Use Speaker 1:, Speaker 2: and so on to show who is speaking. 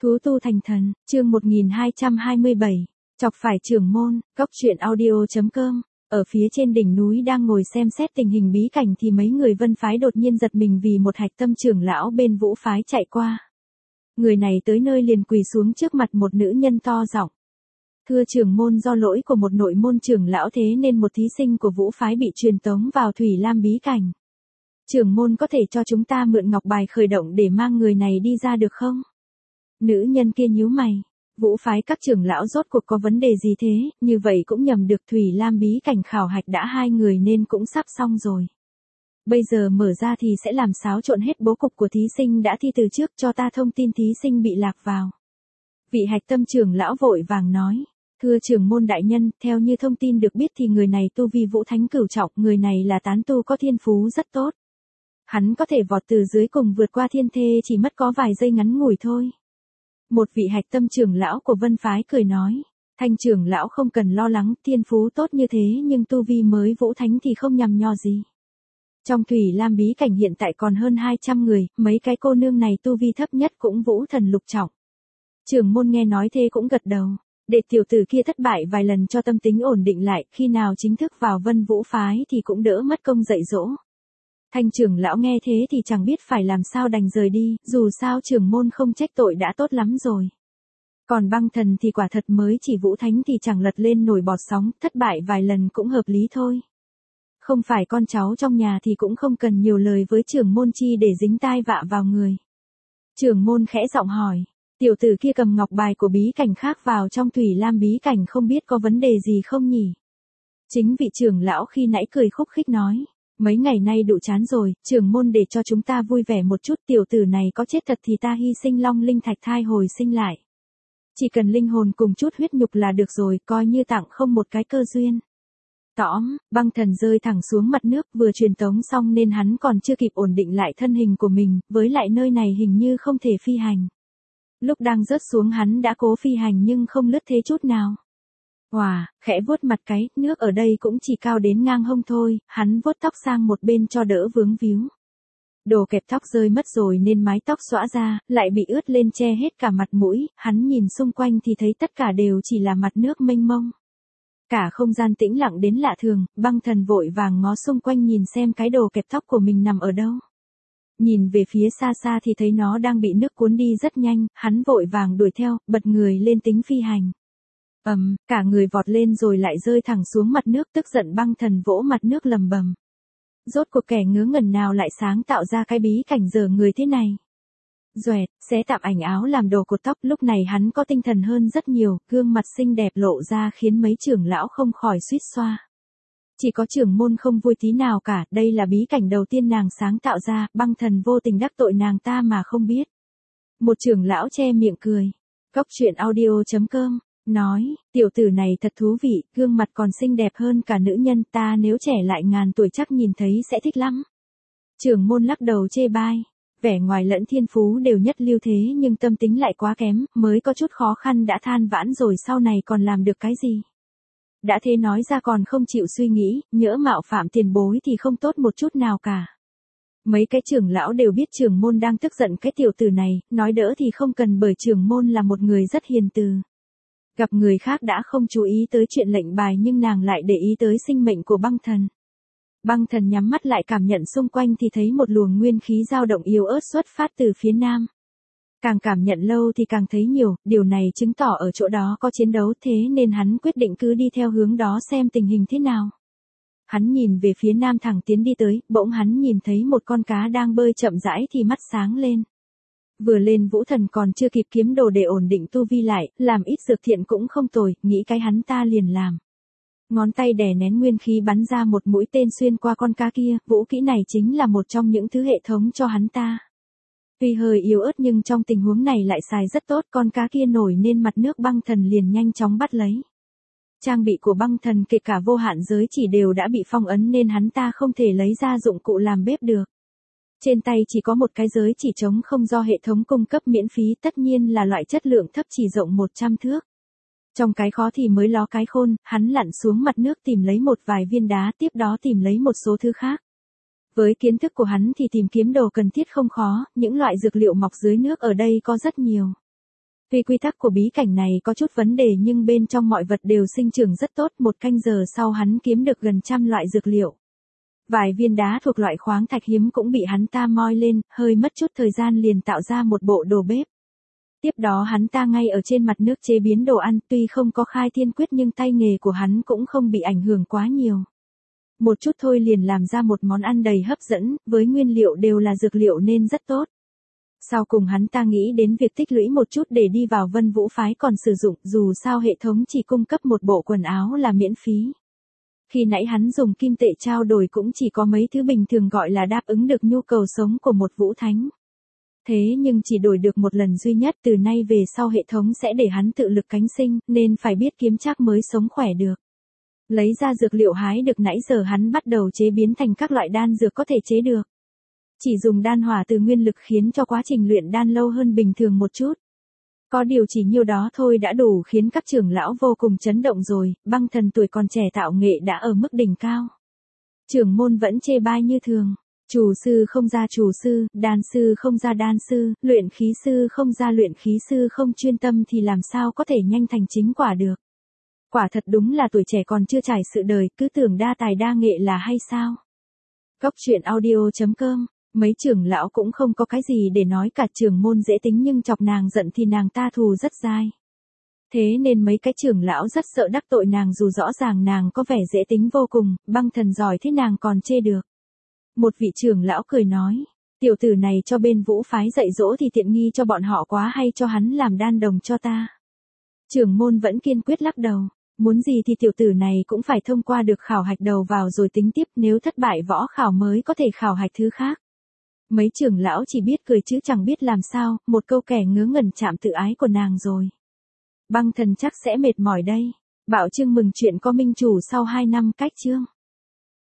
Speaker 1: Thú tu thành thần, chương 1227, chọc phải trưởng môn, Cốc truyện audio.com. Ở phía trên đỉnh núi đang ngồi xem xét tình hình bí cảnh thì mấy người Vân phái đột nhiên giật mình vì một hạch tâm trưởng lão bên Vũ phái chạy qua. Người này tới nơi liền quỳ xuống trước mặt một nữ nhân to giọng. Thưa trưởng môn, do lỗi của một nội môn trưởng lão thế nên một thí sinh của Vũ phái bị truyền tống vào Thủy Lam bí cảnh. Trưởng môn có thể cho chúng ta mượn ngọc bài khởi động để mang người này đi ra được không? Nữ nhân kia nhíu mày. Vũ phái các trưởng lão rốt cuộc có vấn đề gì thế, như vậy cũng nhầm được Thủy Lam bí cảnh khảo hạch đã 2 người nên cũng sắp xong rồi. Bây giờ mở ra thì sẽ làm xáo trộn hết bố cục của thí sinh đã thi từ trước, cho ta thông tin thí sinh bị lạc vào. Vị hạch tâm trưởng lão vội vàng nói. Thưa trưởng môn đại nhân, theo như thông tin được biết thì người này tu vi vũ thánh cửu trọng, người này là tán tu có thiên phú rất tốt. Hắn có thể vọt từ dưới cùng vượt qua thiên thê chỉ mất có vài giây ngắn ngủi thôi. Một vị hạch tâm trưởng lão của Vân phái cười nói, Thanh trưởng lão không cần lo lắng, thiên phú tốt như thế nhưng tu vi mới vũ thánh thì không nhằm nho gì. Trong Thủy Lam bí cảnh hiện tại còn hơn 200 người, mấy cái cô nương này tu vi thấp nhất cũng vũ thần lục trọng. Trưởng môn nghe nói thế cũng gật đầu, để tiểu tử kia thất bại vài lần cho tâm tính ổn định lại, khi nào chính thức vào Vân Vũ phái thì cũng đỡ mất công dạy dỗ. Thanh trưởng lão nghe thế thì chẳng biết phải làm sao đành rời đi, dù sao trưởng môn không trách tội đã tốt lắm rồi. Còn băng thần thì quả thật mới chỉ vũ thánh thì chẳng lật lên nổi bọt sóng, thất bại vài lần cũng hợp lý thôi. Không phải con cháu trong nhà thì cũng không cần nhiều lời với trưởng môn chi để dính tai vạ vào người. Trưởng môn khẽ giọng hỏi, tiểu tử kia cầm ngọc bài của bí cảnh khác vào trong Thủy Lam bí cảnh không biết có vấn đề gì không nhỉ? Chính vị trưởng lão khi nãy cười khúc khích nói. Mấy ngày nay đủ chán rồi, trưởng môn để cho chúng ta vui vẻ một chút, tiểu tử này có chết thật thì ta hy sinh long linh thạch thai hồi sinh lại. Chỉ cần linh hồn cùng chút huyết nhục là được rồi, coi như tặng không một cái cơ duyên. Tõm, băng thần rơi thẳng xuống mặt nước, vừa truyền tống xong nên hắn còn chưa kịp ổn định lại thân hình của mình, với lại nơi này hình như không thể phi hành. Lúc đang rớt xuống hắn đã cố phi hành nhưng không lướt thế chút nào. Hòa, khẽ vuốt mặt cái, nước ở đây cũng chỉ cao đến ngang hông thôi, hắn vuốt tóc sang một bên cho đỡ vướng víu. Đồ kẹp tóc rơi mất rồi nên mái tóc xõa ra, lại bị ướt lên che hết cả mặt mũi, hắn nhìn xung quanh thì thấy tất cả đều chỉ là mặt nước mênh mông. Cả không gian tĩnh lặng đến lạ thường, băng thần vội vàng ngó xung quanh nhìn xem cái đồ kẹp tóc của mình nằm ở đâu. Nhìn về phía xa xa thì thấy nó đang bị nước cuốn đi rất nhanh, hắn vội vàng đuổi theo, bật người lên tính phi hành. Cả người vọt lên rồi lại rơi thẳng xuống mặt nước, tức giận băng thần vỗ mặt nước lầm bầm. Rốt cuộc kẻ ngớ ngẩn nào lại sáng tạo ra cái bí cảnh dở người thế này. Doẹt, xé tạm ảnh áo làm đồ cột tóc, lúc này hắn có tinh thần hơn rất nhiều, gương mặt xinh đẹp lộ ra khiến mấy trưởng lão không khỏi suýt xoa. Chỉ có trưởng môn không vui tí nào cả, đây là bí cảnh đầu tiên nàng sáng tạo ra, băng thần vô tình đắc tội nàng ta mà không biết. Một trưởng lão che miệng cười. Cốc truyện audio.com nói, tiểu tử này thật thú vị, gương mặt còn xinh đẹp hơn cả nữ nhân, ta nếu trẻ lại ngàn tuổi chắc nhìn thấy sẽ thích lắm. Trưởng môn lắc đầu chê bai, vẻ ngoài lẫn thiên phú đều nhất lưu thế nhưng tâm tính lại quá kém, mới có chút khó khăn đã than vãn rồi sau này còn làm được cái gì. Đã thế nói ra còn không chịu suy nghĩ, nhỡ mạo phạm tiền bối thì không tốt một chút nào cả. Mấy cái trưởng lão đều biết trưởng môn đang tức giận cái tiểu tử này, nói đỡ thì không cần bởi trưởng môn là một người rất hiền từ. Gặp người khác đã không chú ý tới chuyện lệnh bài nhưng nàng lại để ý tới sinh mệnh của băng thần. Băng thần nhắm mắt lại cảm nhận xung quanh thì thấy một luồng nguyên khí dao động yếu ớt xuất phát từ phía nam. Càng cảm nhận lâu thì càng thấy nhiều, điều này chứng tỏ ở chỗ đó có chiến đấu thế nên hắn quyết định cứ đi theo hướng đó xem tình hình thế nào. Hắn nhìn về phía nam thẳng tiến đi tới, bỗng hắn nhìn thấy một con cá đang bơi chậm rãi thì mắt sáng lên. Vừa lên vũ thần còn chưa kịp kiếm đồ để ổn định tu vi lại, làm ít dược thiện cũng không tồi, nghĩ cái hắn ta liền làm. Ngón tay đè nén nguyên khí bắn ra một mũi tên xuyên qua con cá kia, vũ kỹ này chính là một trong những thứ hệ thống cho hắn ta. Tuy hơi yếu ớt nhưng trong tình huống này lại xài rất tốt, con cá kia nổi nên mặt nước băng thần liền nhanh chóng bắt lấy. Trang bị của băng thần kể cả vô hạn giới chỉ đều đã bị phong ấn nên hắn ta không thể lấy ra dụng cụ làm bếp được. Trên tay chỉ có một cái giới chỉ trống không do hệ thống cung cấp miễn phí, tất nhiên là loại chất lượng thấp chỉ rộng 100 thước. Trong cái khó thì mới ló cái khôn, hắn lặn xuống mặt nước tìm lấy một vài viên đá, tiếp đó tìm lấy một số thứ khác. Với kiến thức của hắn thì tìm kiếm đồ cần thiết không khó, những loại dược liệu mọc dưới nước ở đây có rất nhiều. Tuy quy tắc của bí cảnh này có chút vấn đề nhưng bên trong mọi vật đều sinh trưởng rất tốt. 1 canh giờ sau hắn kiếm được gần 100 loại dược liệu. Vài viên đá thuộc loại khoáng thạch hiếm cũng bị hắn ta moi lên, hơi mất chút thời gian liền tạo ra một bộ đồ bếp. Tiếp đó hắn ta ngay ở trên mặt nước chế biến đồ ăn, tuy không có khai thiên quyết nhưng tay nghề của hắn cũng không bị ảnh hưởng quá nhiều. Một chút thôi liền làm ra một món ăn đầy hấp dẫn, với nguyên liệu đều là dược liệu nên rất tốt. Sau cùng hắn ta nghĩ đến việc tích lũy một chút để đi vào Vân Vũ phái còn sử dụng, dù sao hệ thống chỉ cung cấp một bộ quần áo là miễn phí. Khi nãy hắn dùng kim tệ trao đổi cũng chỉ có mấy thứ bình thường gọi là đáp ứng được nhu cầu sống của một vũ thánh. Thế nhưng chỉ đổi được một lần duy nhất, từ nay về sau hệ thống sẽ để hắn tự lực cánh sinh, nên phải biết kiếm trác mới sống khỏe được. Lấy ra dược liệu hái được nãy giờ hắn bắt đầu chế biến thành các loại đan dược có thể chế được. Chỉ dùng đan hỏa từ nguyên lực khiến cho quá trình luyện đan lâu hơn bình thường một chút. Có điều chỉ nhiêu đó thôi đã đủ khiến các trưởng lão vô cùng chấn động rồi. Băng Thần tuổi còn trẻ tạo nghệ đã ở mức đỉnh cao. Trưởng môn vẫn chê bai như thường. Chủ sư không ra chủ sư, đan sư không ra đan sư, luyện khí sư không ra luyện khí sư, không chuyên tâm thì làm sao có thể nhanh thành chính quả được. Quả thật đúng là tuổi trẻ còn chưa trải sự đời, cứ tưởng đa tài đa nghệ là hay sao. Góc truyện audio.com. Mấy trưởng lão cũng không có cái gì để nói cả. Trưởng môn dễ tính nhưng chọc nàng giận thì nàng ta thù rất dai. Thế nên mấy cái trưởng lão rất sợ đắc tội nàng dù rõ ràng nàng có vẻ dễ tính vô cùng, Băng Thần giỏi thế nàng còn chê được. Một vị trưởng lão cười nói, tiểu tử này cho bên Vũ phái dạy dỗ thì tiện nghi cho bọn họ quá, hay cho hắn làm đan đồng cho ta. Trưởng môn vẫn kiên quyết lắc đầu, muốn gì thì tiểu tử này cũng phải thông qua được khảo hạch đầu vào rồi tính tiếp, nếu thất bại võ khảo mới có thể khảo hạch thứ khác. Mấy trưởng lão chỉ biết cười chứ chẳng biết làm sao, một câu kẻ ngớ ngẩn chạm tự ái của nàng rồi. Băng Thần chắc sẽ mệt mỏi đây. Bảo Trương mừng chuyện có minh chủ sau 2 năm cách chương.